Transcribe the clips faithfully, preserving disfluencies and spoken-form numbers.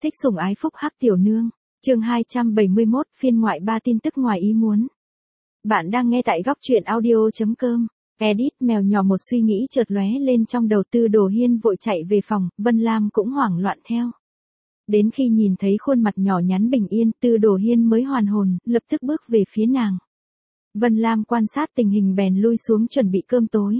Thích sủng ái phúc hắc tiểu nương. Chương hai trăm bảy mươi mốt, phiên ngoại ba tin tức ngoài ý muốn. Bạn đang nghe tại góc truyện audio chấm com. Edit mèo nhỏ một suy nghĩ chợt lóe lên trong đầu Tư Đồ Hiên vội chạy về phòng, Vân Lam cũng hoảng loạn theo. Đến khi nhìn thấy khuôn mặt nhỏ nhắn bình yên, Tư Đồ Hiên mới hoàn hồn, lập tức bước về phía nàng. Vân Lam quan sát tình hình bèn lui xuống chuẩn bị cơm tối.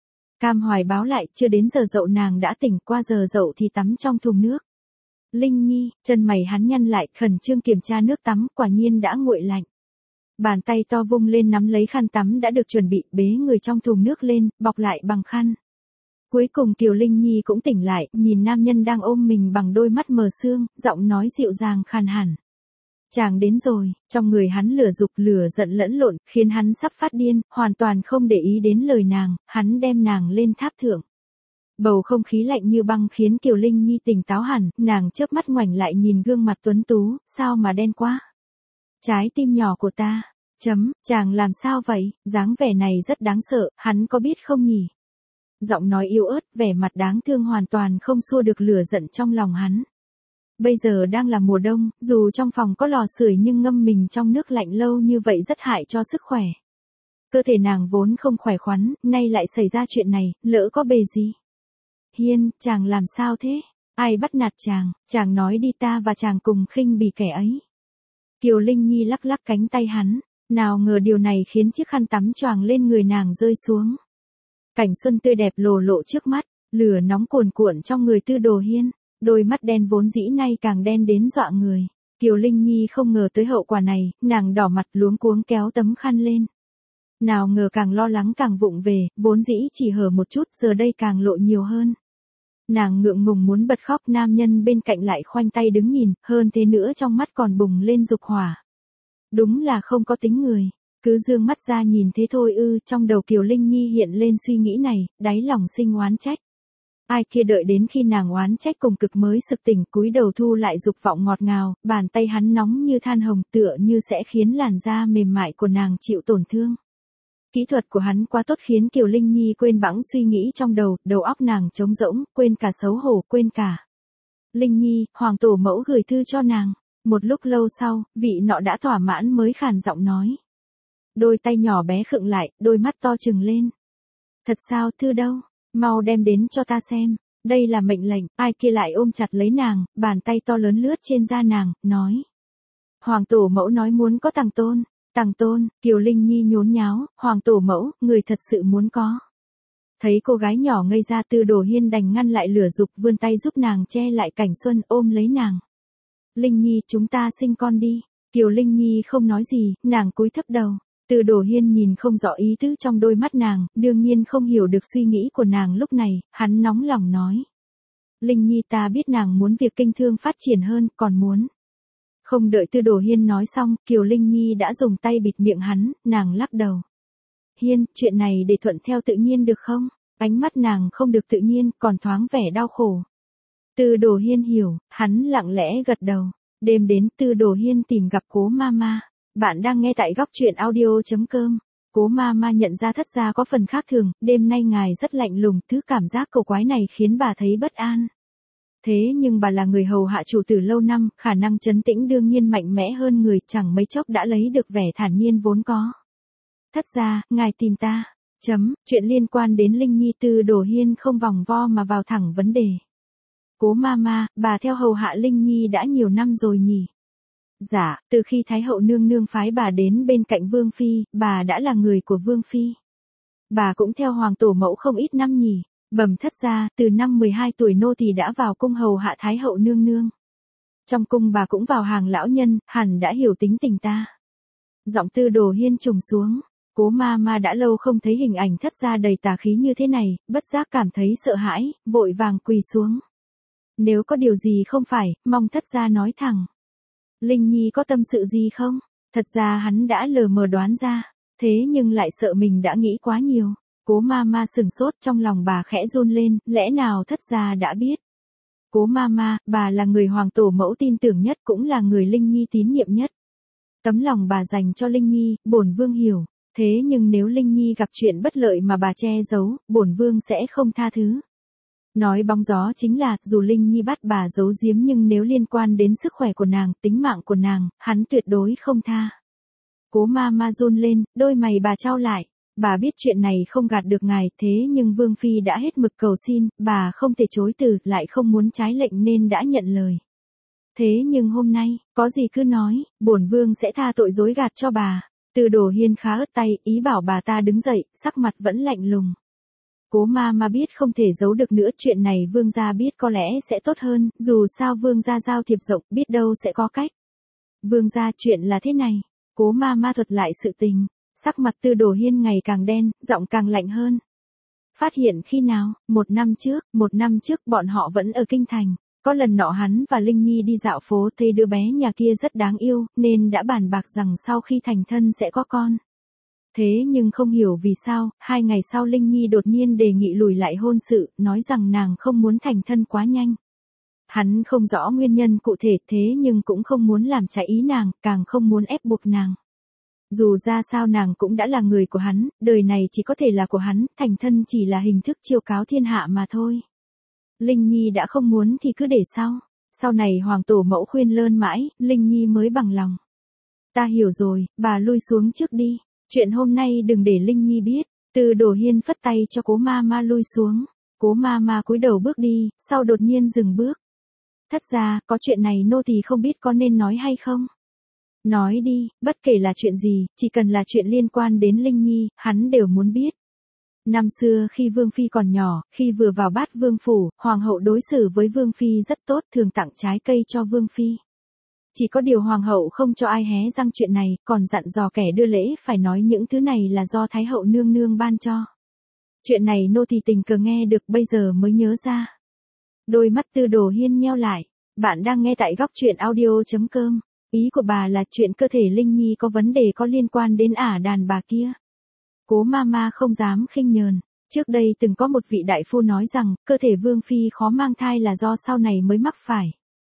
Cam Hoài báo lại, chưa đến giờ dậu nàng đã tỉnh, qua giờ dậu thì tắm trong thùng nước. Linh Nhi, chân mày hắn nhăn lại, khẩn trương kiểm tra nước tắm, quả nhiên đã nguội lạnh. Bàn tay to vung lên nắm lấy khăn tắm đã được chuẩn bị, bế người trong thùng nước lên, bọc lại bằng khăn. Cuối cùng Kiều Linh Nhi cũng tỉnh lại, nhìn nam nhân đang ôm mình bằng đôi mắt mờ sương, giọng nói dịu dàng khàn hẳn. Chàng đến rồi, trong người hắn lửa dục lửa giận lẫn lộn, khiến hắn sắp phát điên, hoàn toàn không để ý đến lời nàng, hắn đem nàng lên tháp thượng. Bầu không khí lạnh như băng khiến Kiều Linh Nhi tỉnh táo hẳn, nàng chớp mắt ngoảnh lại nhìn gương mặt tuấn tú, sao mà đen quá. Trái tim nhỏ của ta, chấm, chàng làm sao vậy, dáng vẻ này rất đáng sợ, hắn có biết không nhỉ? Giọng nói yếu ớt, vẻ mặt đáng thương hoàn toàn không xua được lửa giận trong lòng hắn. Bây giờ đang là mùa đông, dù trong phòng có lò sưởi nhưng ngâm mình trong nước lạnh lâu như vậy rất hại cho sức khỏe. Cơ thể nàng vốn không khỏe khoắn, nay lại xảy ra chuyện này, lỡ có bề gì? Hiên, chàng làm sao thế? Ai bắt nạt chàng? Chàng nói đi, ta và chàng cùng khinh bỉ kẻ ấy. Kiều Linh Nhi lắc lắc cánh tay hắn, nào ngờ điều này khiến chiếc khăn tắm choàng lên người nàng rơi xuống. Cảnh xuân tươi đẹp lồ lộ trước mắt, lửa nóng cuồn cuộn trong người Tư Đồ Hiên, đôi mắt đen vốn dĩ nay càng đen đến dọa người. Kiều Linh Nhi không ngờ tới hậu quả này, nàng đỏ mặt luống cuống kéo tấm khăn lên. Nào ngờ càng lo lắng càng vụng về, vốn dĩ chỉ hở một chút giờ đây càng lộ nhiều hơn. Nàng ngượng ngùng muốn bật khóc, nam nhân bên cạnh lại khoanh tay đứng nhìn, hơn thế nữa trong mắt còn bùng lên dục hỏa. Đúng là không có tính người, cứ dương mắt ra nhìn thế thôi ư, trong đầu Kiều Linh Nhi hiện lên suy nghĩ này, đáy lòng sinh oán trách. Ai kia đợi đến khi nàng oán trách cùng cực mới sực tỉnh, cúi đầu thu lại dục vọng ngọt ngào, bàn tay hắn nóng như than hồng tựa như sẽ khiến làn da mềm mại của nàng chịu tổn thương. Kỹ thuật của hắn quá tốt khiến Kiều Linh Nhi quên bẵng suy nghĩ trong đầu, đầu óc nàng trống rỗng, quên cả xấu hổ, quên cả. Linh Nhi, hoàng tổ mẫu gửi thư cho nàng. Một lúc lâu sau, vị nọ đã thỏa mãn mới khàn giọng nói. Đôi tay nhỏ bé khựng lại, đôi mắt to trừng lên. Thật sao, thư đâu? Mau đem đến cho ta xem. Đây là mệnh lệnh. Ai kia lại ôm chặt lấy nàng, bàn tay to lớn lướt trên da nàng, nói. Hoàng tổ mẫu nói muốn có tàng tôn. Tàng tôn, Kiều Linh Nhi nhốn nháo, hoàng tổ mẫu, người thật sự muốn có. Thấy cô gái nhỏ ngây ra, Tư Đồ Hiên đành ngăn lại lửa dục, vươn tay giúp nàng che lại cảnh xuân, ôm lấy nàng. Linh Nhi, chúng ta sinh con đi. Kiều Linh Nhi không nói gì, nàng cúi thấp đầu. Tư Đồ Hiên nhìn không rõ ý tứ trong đôi mắt nàng, đương nhiên không hiểu được suy nghĩ của nàng lúc này, hắn nóng lòng nói. Linh Nhi, ta biết nàng muốn việc kinh thương phát triển hơn, còn muốn. Không đợi Tư Đồ Hiên nói xong, Kiều Linh Nhi đã dùng tay bịt miệng hắn, nàng lắc đầu. Hiên, chuyện này để thuận theo tự nhiên được không? Ánh mắt nàng không được tự nhiên, còn thoáng vẻ đau khổ. Tư Đồ Hiên hiểu, hắn lặng lẽ gật đầu. Đêm đến, Tư Đồ Hiên tìm gặp Cố Mama. Bạn đang nghe tại góc truyện audio chấm com. Cố Mama nhận ra thất gia có phần khác thường, đêm nay ngài rất lạnh lùng, thứ cảm giác cầu quái này khiến bà thấy bất an. Thế nhưng bà là người hầu hạ chủ tử lâu năm, khả năng trấn tĩnh đương nhiên mạnh mẽ hơn người, chẳng mấy chốc đã lấy được vẻ thản nhiên vốn có. Thất gia, ngài tìm ta. Chấm, chuyện liên quan đến Linh Nhi. Tư Đồ Hiên không vòng vo mà vào thẳng vấn đề. Cố Mama, bà theo hầu hạ Linh Nhi đã nhiều năm rồi nhỉ? Dạ, từ khi Thái hậu nương nương phái bà đến bên cạnh Vương Phi, bà đã là người của Vương Phi. Bà cũng theo hoàng tổ mẫu không ít năm nhỉ? Bẩm thất gia, từ năm mười hai tuổi nô tỳ đã vào cung hầu hạ Thái hậu nương nương. Trong cung bà cũng vào hàng lão nhân, hẳn đã hiểu tính tình ta. Giọng Tư Đồ Hiên trùng xuống. Cố Mama đã lâu không thấy hình ảnh thất gia đầy tà khí như thế này, bất giác cảm thấy sợ hãi, vội vàng quỳ xuống. Nếu có điều gì không phải, mong thất gia nói thẳng. Linh Nhi có tâm sự gì không? Thật ra hắn đã lờ mờ đoán ra, thế nhưng lại sợ mình đã nghĩ quá nhiều. Cố Mama sừng sốt, trong lòng bà khẽ run lên, lẽ nào thất gia đã biết? Cố Mama, bà là người hoàng tổ mẫu tin tưởng nhất, cũng là người Linh Nhi tín nhiệm nhất. Tấm lòng bà dành cho Linh Nhi, bổn vương hiểu, thế nhưng nếu Linh Nhi gặp chuyện bất lợi mà bà che giấu, bổn vương sẽ không tha thứ. Nói bóng gió chính là, dù Linh Nhi bắt bà giấu giếm nhưng nếu liên quan đến sức khỏe của nàng, tính mạng của nàng, hắn tuyệt đối không tha. Cố ma ma run lên, đôi mày bà chau lại. Bà biết chuyện này không gạt được ngài, thế nhưng Vương Phi đã hết mực cầu xin, bà không thể chối từ, lại không muốn trái lệnh nên đã nhận lời. Thế nhưng hôm nay, có gì cứ nói, bổn Vương sẽ tha tội dối gạt cho bà. Từ Đồ Hiên khá ớt tay, ý bảo bà ta đứng dậy, sắc mặt vẫn lạnh lùng. Cố ma ma biết không thể giấu được nữa, chuyện này Vương gia biết có lẽ sẽ tốt hơn, dù sao Vương gia giao thiệp rộng, biết đâu sẽ có cách. Vương gia, chuyện là thế này. Cố ma ma thuật lại sự tình. Sắc mặt Từ Đồ Hiên ngày càng đen, giọng càng lạnh hơn. Phát hiện khi nào? Một năm trước, một năm trước bọn họ vẫn ở kinh thành. Có lần nọ hắn và Linh Nhi đi dạo phố thấy đứa bé nhà kia rất đáng yêu, nên đã bàn bạc rằng sau khi thành thân sẽ có con. Thế nhưng không hiểu vì sao, hai ngày sau Linh Nhi đột nhiên đề nghị lùi lại hôn sự, nói rằng nàng không muốn thành thân quá nhanh. Hắn không rõ nguyên nhân cụ thể, thế nhưng cũng không muốn làm trái ý nàng, càng không muốn ép buộc nàng. Dù ra sao nàng cũng đã là người của hắn, đời này chỉ có thể là của hắn, thành thân chỉ là hình thức chiêu cáo thiên hạ mà thôi. Linh Nhi đã không muốn thì cứ để sau. Sau này hoàng tổ mẫu khuyên lơn mãi, Linh Nhi mới bằng lòng. Ta hiểu rồi, bà lui xuống trước đi. Chuyện hôm nay đừng để Linh Nhi biết. Từ Đồ Hiên phất tay cho cố ma ma lui xuống. Cố ma ma cúi đầu bước đi, sau đột nhiên dừng bước. Thất ra, có chuyện này nô tỳ không biết có nên nói hay không? Nói đi, bất kể là chuyện gì, chỉ cần là chuyện liên quan đến Linh Nhi, hắn đều muốn biết. Năm xưa khi Vương Phi còn nhỏ, khi vừa vào bát Vương Phủ, Hoàng hậu đối xử với Vương Phi rất tốt, thường tặng trái cây cho Vương Phi. Chỉ có điều Hoàng hậu không cho ai hé răng chuyện này, còn dặn dò kẻ đưa lễ phải nói những thứ này là do Thái hậu nương nương ban cho. Chuyện này nô tỳ tình cờ nghe được bây giờ mới nhớ ra. Đôi mắt Từ Đồ Hiên nheo lại. Bạn đang nghe tại góc truyện audio chấm com. Ý của bà là chuyện cơ thể Linh Nhi có vấn đề có liên quan đến ả đàn bà kia. Cố ma ma không dám khinh nhờn. Trước đây từng có một vị đại phu nói rằng, cơ thể Vương Phi khó mang thai là do sau này mới mắc phải.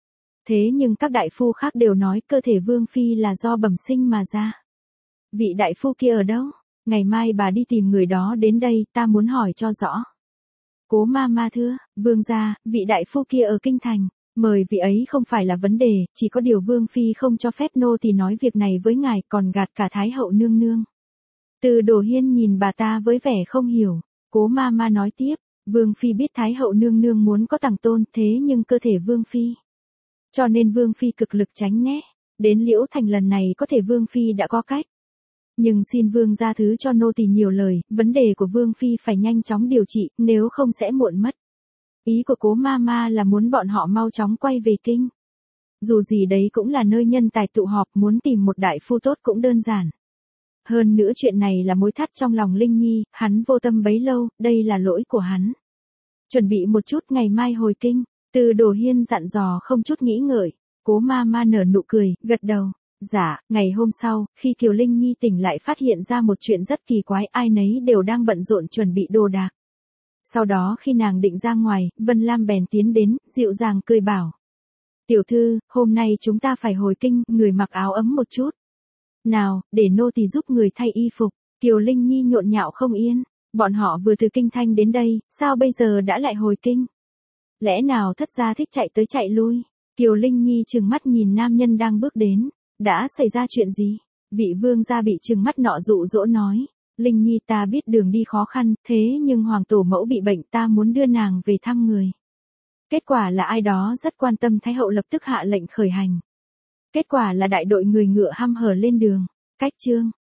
Thế nhưng các đại phu khác đều nói cơ thể Vương Phi là do bẩm sinh mà ra. Vị đại phu kia ở đâu? Ngày mai bà đi tìm người đó đến đây, ta muốn hỏi cho rõ. Cố ma ma thưa, Vương gia, vị đại phu kia ở kinh thành. Mời vị ấy không phải là vấn đề, chỉ có điều Vương Phi không cho phép nô tỳ nói việc này với ngài, còn gạt cả Thái hậu nương nương. Từ Đồ Hiên nhìn bà ta với vẻ không hiểu. Cố ma ma nói tiếp, Vương Phi biết Thái hậu nương nương muốn có tàng tôn, thế nhưng cơ thể Vương Phi. Cho nên Vương Phi cực lực tránh né. Đến Liễu Thành lần này có thể Vương Phi đã có cách. Nhưng xin Vương gia thứ cho nô tỳ nhiều lời, vấn đề của Vương Phi phải nhanh chóng điều trị, nếu không sẽ muộn mất. Ý của cố ma ma là muốn bọn họ mau chóng quay về kinh. Dù gì đấy cũng là nơi nhân tài tụ họp, muốn tìm một đại phu tốt cũng đơn giản. Hơn nữa chuyện này là mối thắt trong lòng Linh Nhi, hắn vô tâm bấy lâu, đây là lỗi của hắn. Chuẩn bị một chút ngày mai hồi kinh. Từ Đồ Hiên dặn dò không chút nghĩ ngợi. Cố ma ma nở nụ cười, gật đầu. Dạ, ngày hôm sau, khi Kiều Linh Nhi tỉnh lại phát hiện ra một chuyện rất kỳ quái, ai nấy đều đang bận rộn chuẩn bị đồ đạc. Sau đó khi nàng định ra ngoài, Vân Lam bèn tiến đến, dịu dàng cười bảo. Tiểu thư, hôm nay chúng ta phải hồi kinh, người mặc áo ấm một chút. Nào, để nô tỳ giúp người thay y phục. Kiều Linh Nhi nhộn nhạo không yên. Bọn họ vừa từ kinh thành đến đây, sao bây giờ đã lại hồi kinh? Lẽ nào thất gia thích chạy tới chạy lui? Kiều Linh Nhi trừng mắt nhìn nam nhân đang bước đến. Đã xảy ra chuyện gì? Vị vương gia bị trừng mắt nọ dụ dỗ nói. Linh Nhi, ta biết đường đi khó khăn, thế nhưng hoàng tổ mẫu bị bệnh, ta muốn đưa nàng về thăm người. Kết quả là ai đó rất quan tâm, Thái hậu lập tức hạ lệnh khởi hành. Kết quả là đại đội người ngựa hăm hở lên đường. Cách chương